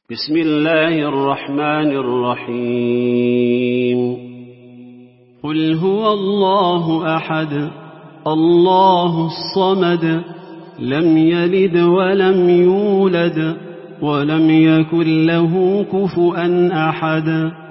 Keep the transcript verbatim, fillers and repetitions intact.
بسم الله الرحمن الرحيم قل هو الله أحد الله الصمد لم يلد ولم يولد ولم يكن له كفؤا أحد